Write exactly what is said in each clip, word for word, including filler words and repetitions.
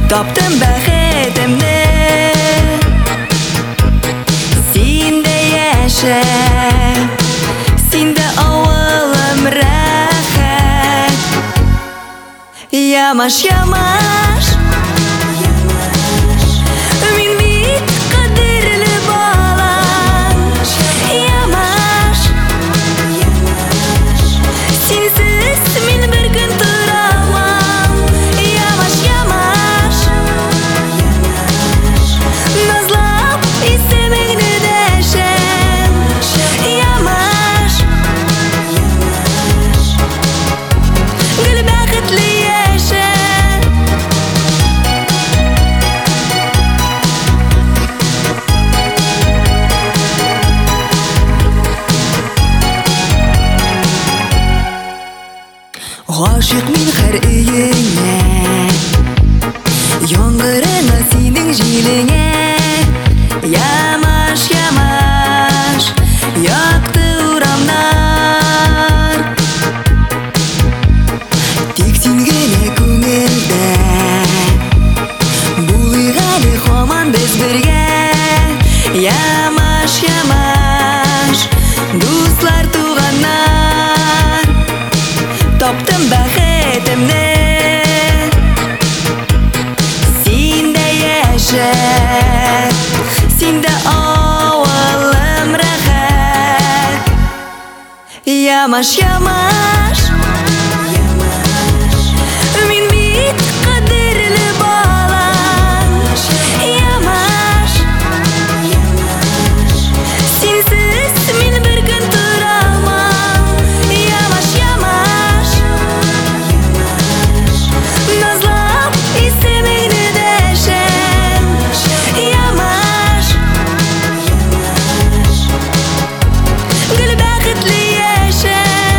Таптым бәхетімді, сенде яшә, сенде ауылым рәхәт. Ямаш, ямаш, мин бит кадерле балаң. Ямаш, сенсіз мин бер көн тора алмам. Ямаш, ямаш, назлап исемеңне дәшәм. Ямаш, гел бәхетле яшә. Гашык мин һәр өеңә, яңгырыңа синең җилеңә. Ямаш, ямаш, якты урамнар, тик син генә күңелдә. Булыйк әле һаман без бергә. Ямаш, ямаш, дуслар, туганнар, таптым бәхетемне, синдә яшә, синдә авылым рәхәт. Ямаш, ямаш, мин бит кадерле балаң. Ямаш, сенсіз мин бер көн тора алмам. Ямаш, ямаш, назлап исемеңне дәшәм. Ямаш, гел бәхетле яшә.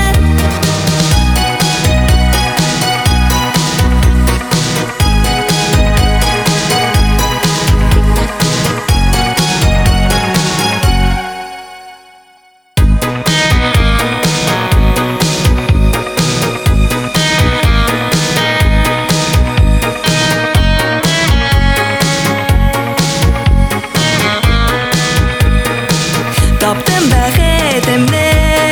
Таптым бәхетемне,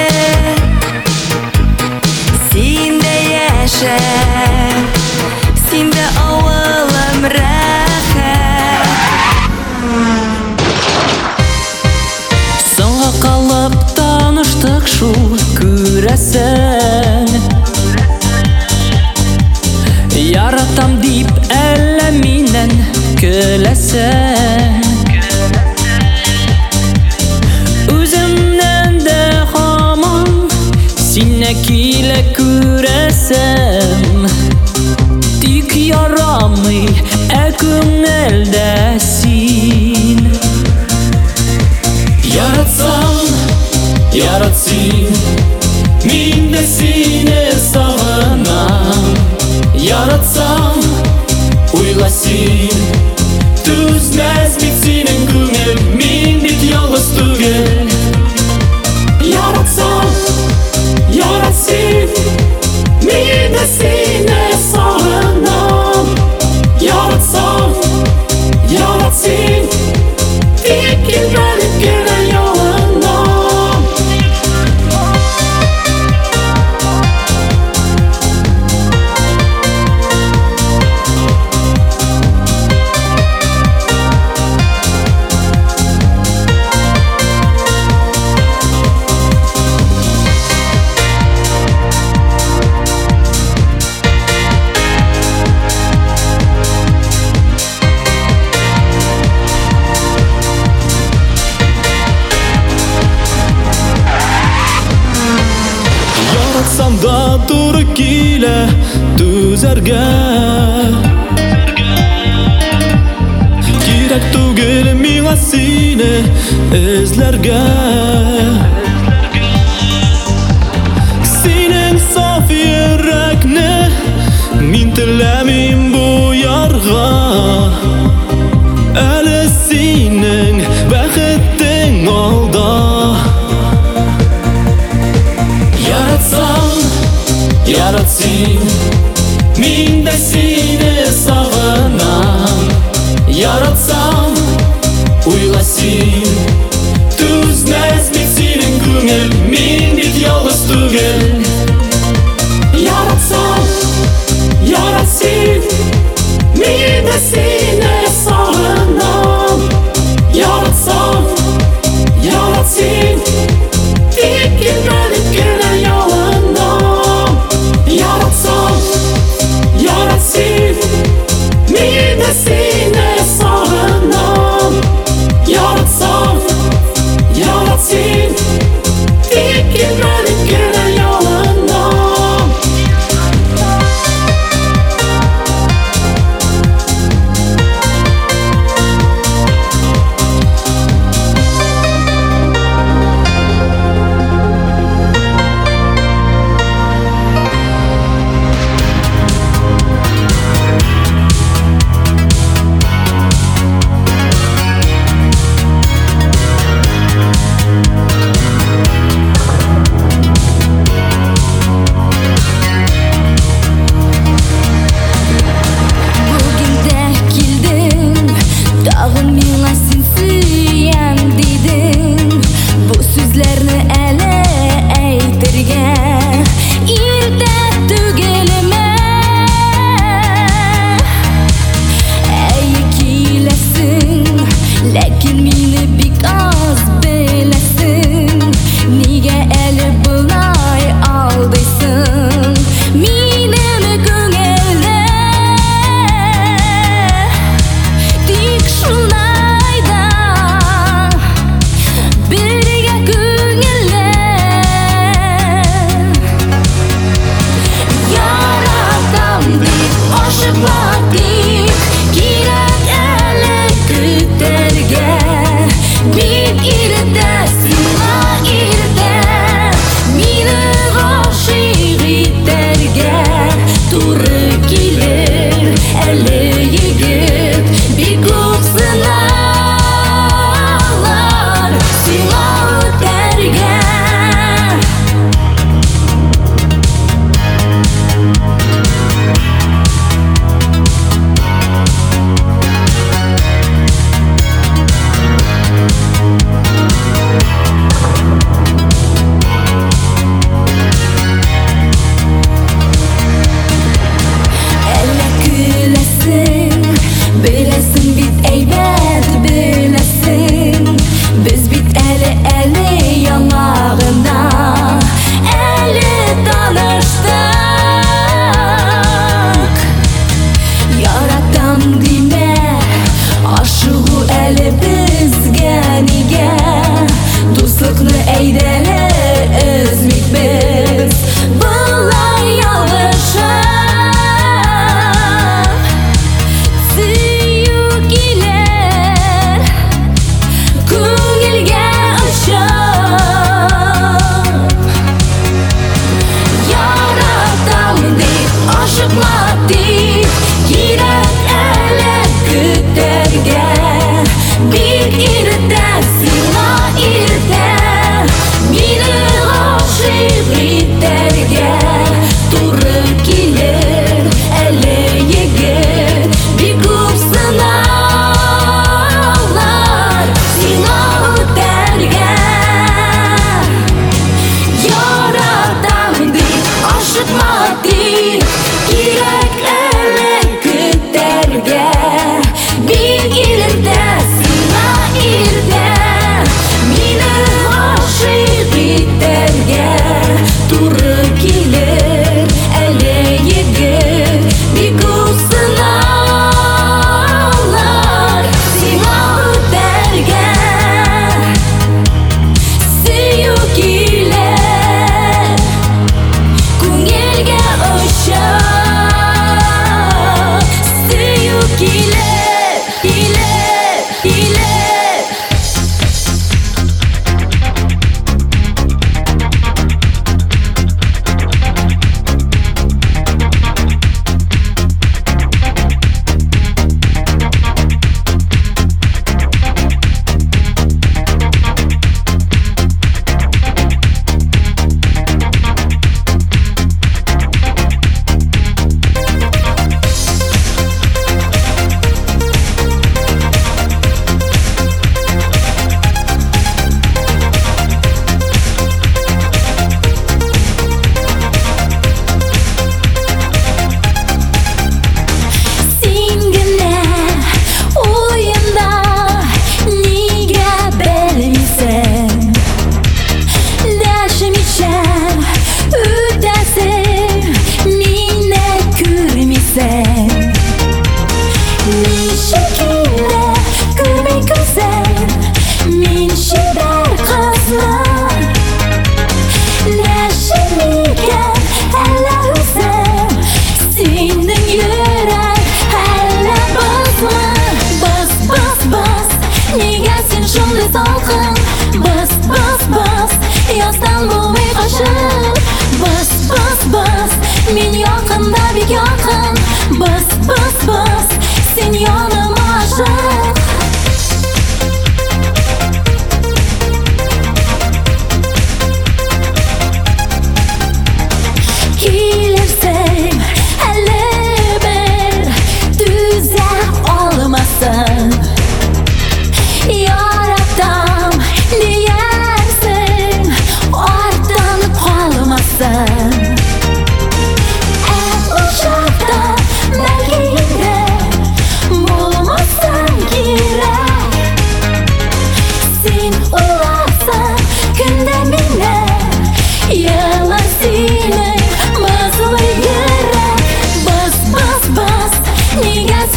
синдә яшә, синдә авылым рәхәт. Соңга калып таныштык шул, күрәсең. Яратам дип әллә миннән көләсең. Үземнән дә һаман сине килә күрәсем. Тик ярамый ә күңелдә син. Яратсам, ярат син, мин дә сине сагынам. Яратсам, уйла син, түзмәс бит синең күңел, мин бит ялгыз түгел. Яратсам, ярат син, мин дә сине сагынам. Яратсам, ярат син, тик килмәлек кенә ялынам. Яратсам да туры килә түзәргә. Кирәк түгел миңа сине эзләргә. Синең саф йөрәкне мин теләмим буярга. Әле синең бәхетең алда. Яратсам, ярат син, мин дә сине сагынам.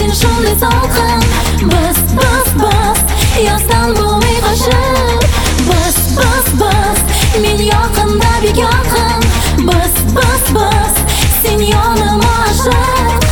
сен шундай салқын. Бас, бас, бас, ястан болмай қашып. Бас, бас, бас, мен яқында бек яқын. Бас, бас, бас, сен яныма ашық.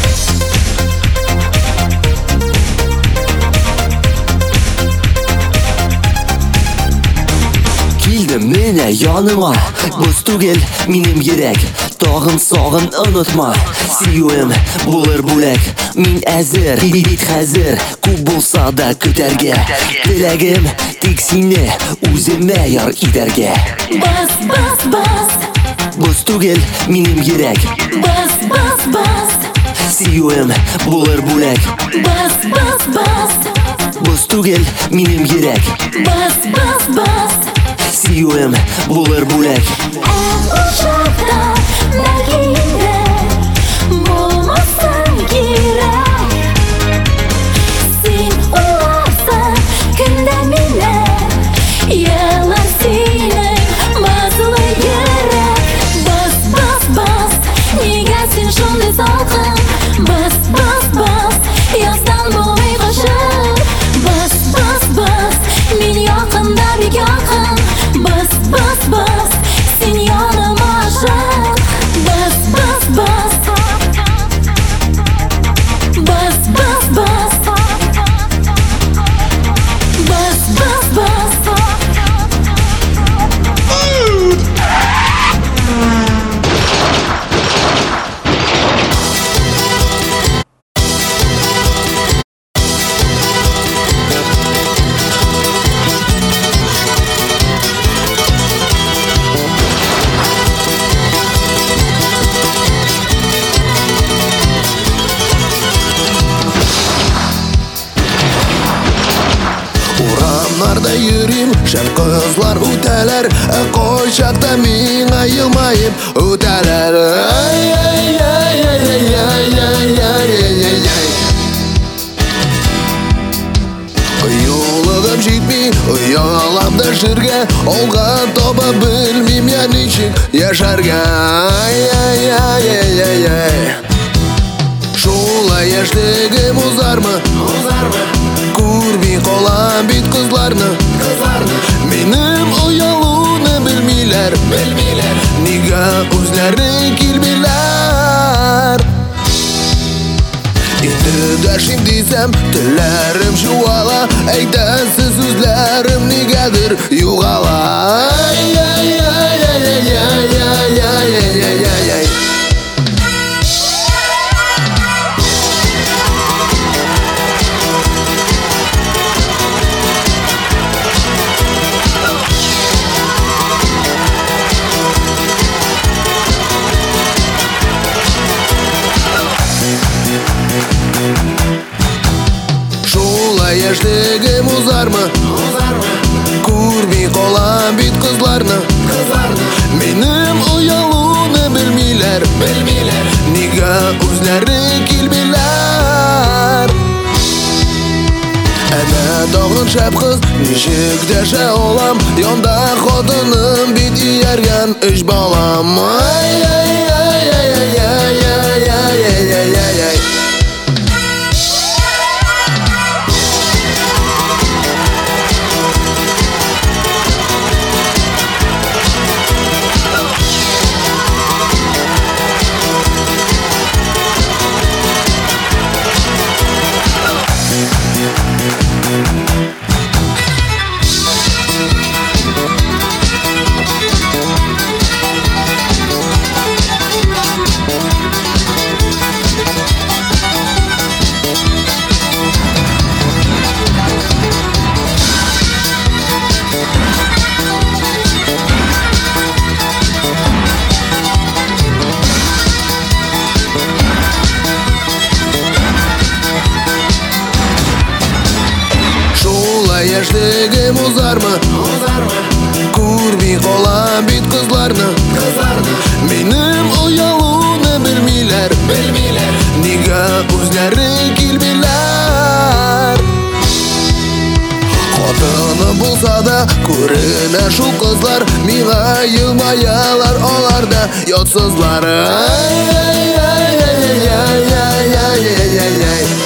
Килдім менә яныма, боз түгел минем йөрәк. Тагын сагын онытма, сөюем булыр бүләк. Мин әзер, бит хәзер, күп булса да көтәргә. Теләгем тик сине үземә яр итәргә. Бас, бас, бас, Боз түгел минем йөрәк. бас, бас, бас, Сөюем булыр бүләк. бас, бас, бас, Боз түгел минем йөрәк. бас, бас, бас. Сөюем булыр бүләк. Ә ошақта бәлки инде болмасын кирәк. Сен уйларсың көндә мине, елар синең базылы йөрәк. Бас, бас, бас, нигә сен шундай салқын? Бас, бас, бас, ястан булмай қашып. Бас, бас, бас, мен яқында бик яқын. Бас, бас, бас, сен яныма ашық. Бас, бас, бас, бас, бас, бас, бас, бас, бас. Урамнарда йөрим, шәп кызлар үтәләр, ә кайчакта миңа елмаеп үтәләр. Ай, ай, ай, ай, ай, ай, ай, ай, ай, ай, ай. Юлыгым җитми, оялам дәшергә, алга таба белмим я ничек яшәргә. Ай, ай, ай, ай, ай, ай. Шулай яшьлегем узармы? Узармы? Күрми калам бит кызларны. Минем уялуны белмиләр. Белмиләр. Нигә үзләре килмиләр? Инде дәшим дисәм, телләрем чуала, әйтәсе сүзләрем нигәдер югала. Ай, ай, ай, ай, ай, ай, ай, ай, ай, ай, ай, ай. Шулай яшьлегем узармы? Күрми калам бит кызларны. Минем уялуны белмиләр. Белмиләр. Нигә үзләре килмиләр? Әнә тагын шәп кыз, ничек дәшә алам? Янда хатыным бит ияргән өч балам. Ай, ай, ай, ай, ай, ай, ай, ай, ай, ай, ай, ай. Яшьлегем узармы? Күрми калам бит кызларны. Минем уялуны белмиләр. Белмиләр. Нигә үзләре килмиләр? Хатыны булса да күренә шул кызлар, миңа елмаялар, алар да ятсызлар. Ай, ай, ай, ай, ай, ай, ай, ай, ай, ай.